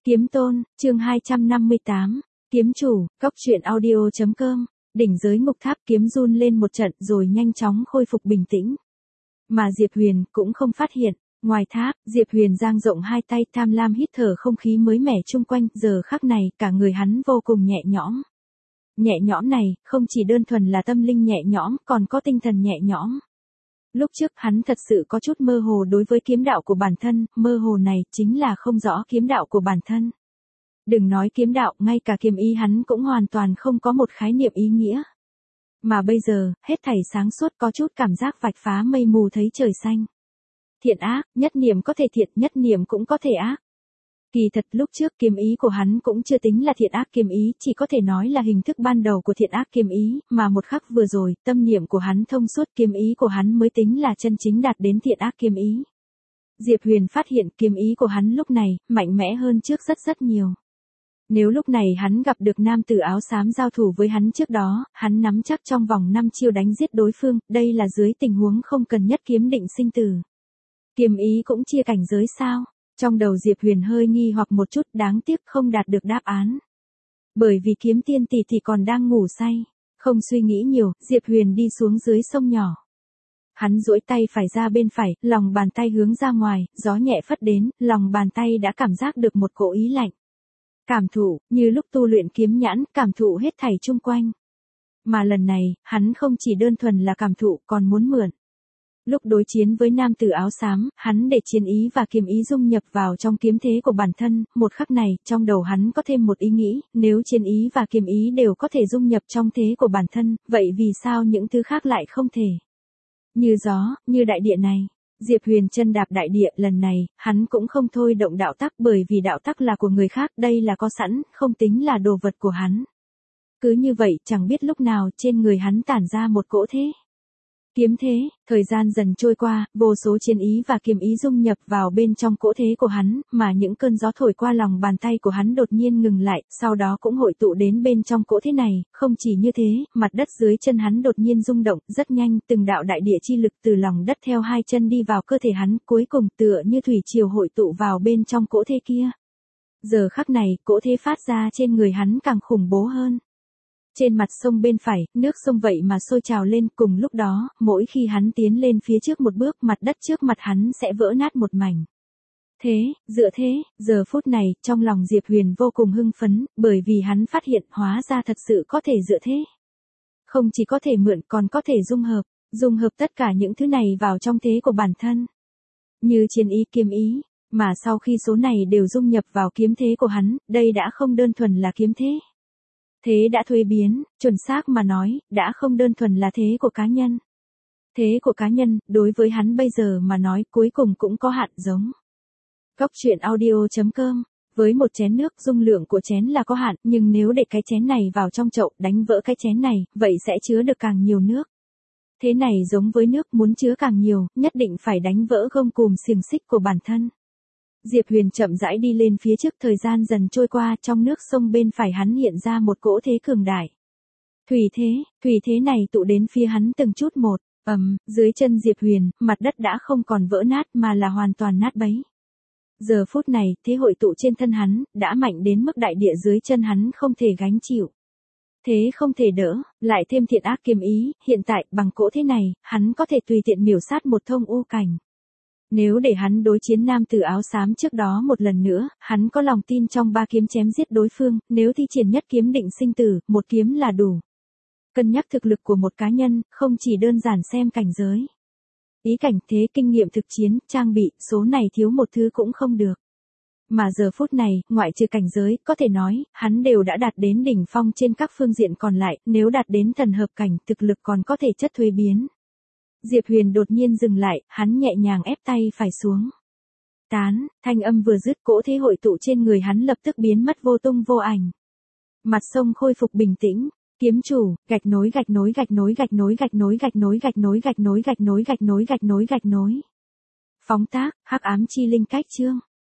Kiếm Tôn, chương 258, Kiếm Chủ, Cóc truyện audio.com, đỉnh giới ngục tháp kiếm run lên một trận rồi nhanh chóng khôi phục bình tĩnh. Mà Diệp Huyền cũng không phát hiện, ngoài tháp, Diệp Huyền dang rộng hai tay tham lam hít thở không khí mới mẻ chung quanh, giờ khắc này cả người hắn vô cùng nhẹ nhõm. Nhẹ nhõm này, không chỉ đơn thuần là tâm linh nhẹ nhõm, còn có tinh thần nhẹ nhõm. Lúc trước hắn thật sự có chút mơ hồ đối với kiếm đạo của bản thân, mơ hồ này chính là không rõ kiếm đạo của bản thân. Đừng nói kiếm đạo, ngay cả kiếm ý hắn cũng hoàn toàn không có một khái niệm ý nghĩa. Mà bây giờ, hết thảy sáng suốt có chút cảm giác vạch phá mây mù thấy trời xanh. Thiện ác, nhất niệm có thể thiện, nhất niệm cũng có thể ác. Kỳ thật lúc trước kiếm ý của hắn cũng chưa tính là thiện ác kiếm ý, chỉ có thể nói là hình thức ban đầu của thiện ác kiếm ý, mà một khắc vừa rồi, tâm niệm của hắn thông suốt kiếm ý của hắn mới tính là chân chính đạt đến thiện ác kiếm ý. Diệp Huyền phát hiện kiếm ý của hắn lúc này, mạnh mẽ hơn trước rất nhiều. Nếu lúc này hắn gặp được nam tử áo xám giao thủ với hắn trước đó, hắn nắm chắc trong vòng 5 chiêu đánh giết đối phương, đây là dưới tình huống không cần nhất kiếm định sinh tử. Kiếm ý cũng chia cảnh giới sao? Trong đầu Diệp Huyền hơi nghi hoặc một chút, đáng tiếc không đạt được đáp án. Bởi vì kiếm tiên tỷ tỷ còn đang ngủ say. Không suy nghĩ nhiều, Diệp Huyền đi xuống dưới sông nhỏ. Hắn duỗi tay phải ra bên phải, lòng bàn tay hướng ra ngoài, gió nhẹ phất đến, lòng bàn tay đã cảm giác được một cỗ ý lạnh. Cảm thụ, như lúc tu luyện kiếm nhãn, cảm thụ hết thảy chung quanh. Mà lần này, hắn không chỉ đơn thuần là cảm thụ, còn muốn mượn. Lúc đối chiến với nam tử áo xám, hắn để chiến ý và kiếm ý dung nhập vào trong kiếm thế của bản thân, một khắc này, trong đầu hắn có thêm một ý nghĩ, nếu chiến ý và kiếm ý đều có thể dung nhập trong thế của bản thân, vậy vì sao những thứ khác lại không thể? Như gió, như đại địa này. Diệp Huyền chân đạp đại địa, lần này, hắn cũng không thôi động đạo tắc bởi vì đạo tắc là của người khác, đây là có sẵn, không tính là đồ vật của hắn. Cứ như vậy, chẳng biết lúc nào trên người hắn tản ra một cỗ thế. Kiếm thế, thời gian dần trôi qua, vô số chiến ý và kiếm ý dung nhập vào bên trong cỗ thế của hắn, mà những cơn gió thổi qua lòng bàn tay của hắn đột nhiên ngừng lại, sau đó cũng hội tụ đến bên trong cỗ thế này, không chỉ như thế, mặt đất dưới chân hắn đột nhiên rung động, rất nhanh, từng đạo đại địa chi lực từ lòng đất theo hai chân đi vào cơ thể hắn, cuối cùng tựa như thủy triều hội tụ vào bên trong cỗ thế kia. Giờ khắc này, cỗ thế phát ra trên người hắn càng khủng bố hơn. Trên mặt sông bên phải, nước sông vậy mà sôi trào lên, cùng lúc đó, mỗi khi hắn tiến lên phía trước một bước, mặt đất trước mặt hắn sẽ vỡ nát một mảnh. Dựa thế, giờ phút này, trong lòng Diệp Huyền vô cùng hưng phấn, bởi vì hắn phát hiện hóa ra thật sự có thể dựa thế. Không chỉ có thể mượn còn có thể dung hợp tất cả những thứ này vào trong thế của bản thân. Như chiến ý kiếm ý, mà sau khi số này đều dung nhập vào kiếm thế của hắn, đây đã không đơn thuần là kiếm thế. Thế đã thuế biến, chuẩn xác mà nói, đã không đơn thuần là thế của cá nhân. Thế của cá nhân, đối với hắn bây giờ mà nói cuối cùng cũng có hạn giống. Cóc truyện audio.com, với một chén nước dung lượng của chén là có hạn, nhưng nếu để cái chén này vào trong chậu đánh vỡ cái chén này, vậy sẽ chứa được càng nhiều nước. Thế này giống với nước muốn chứa càng nhiều, nhất định phải đánh vỡ gông cùm xiềng xích của bản thân. Diệp Huyền chậm rãi đi lên phía trước, thời gian dần trôi qua, trong nước sông bên phải hắn hiện ra một cỗ thế cường đại. Thủy thế này tụ đến phía hắn từng chút một, dưới chân Diệp Huyền, mặt đất đã không còn vỡ nát mà là hoàn toàn nát bấy. Giờ phút này, thế hội tụ trên thân hắn, đã mạnh đến mức đại địa dưới chân hắn không thể gánh chịu. Thế không thể đỡ, lại thêm thiện ác kiếm ý, hiện tại, bằng cỗ thế này, hắn có thể tùy tiện miểu sát một thông u cảnh. Nếu để hắn đối chiến nam tử áo xám trước đó một lần nữa, hắn có lòng tin trong 3 kiếm chém giết đối phương, nếu thi triển nhất kiếm định sinh tử, một kiếm là đủ. Cân nhắc thực lực của một cá nhân, không chỉ đơn giản xem cảnh giới. Ý cảnh thế kinh nghiệm thực chiến, trang bị, số này thiếu một thứ cũng không được. Mà giờ phút này, ngoại trừ cảnh giới, có thể nói, hắn đều đã đạt đến đỉnh phong trên các phương diện còn lại, nếu đạt đến thần hợp cảnh, thực lực còn có thể chất thuế biến. Diệp Huyền đột nhiên dừng lại, hắn nhẹ nhàng ép tay phải xuống. Thanh âm vừa dứt, cỗ thế hội tụ trên người hắn lập tức biến mất vô tung vô ảnh. Mặt sông khôi phục bình tĩnh, kiếm chủ, gạch nối. Phóng tác, hắc ám chi linh cách chương.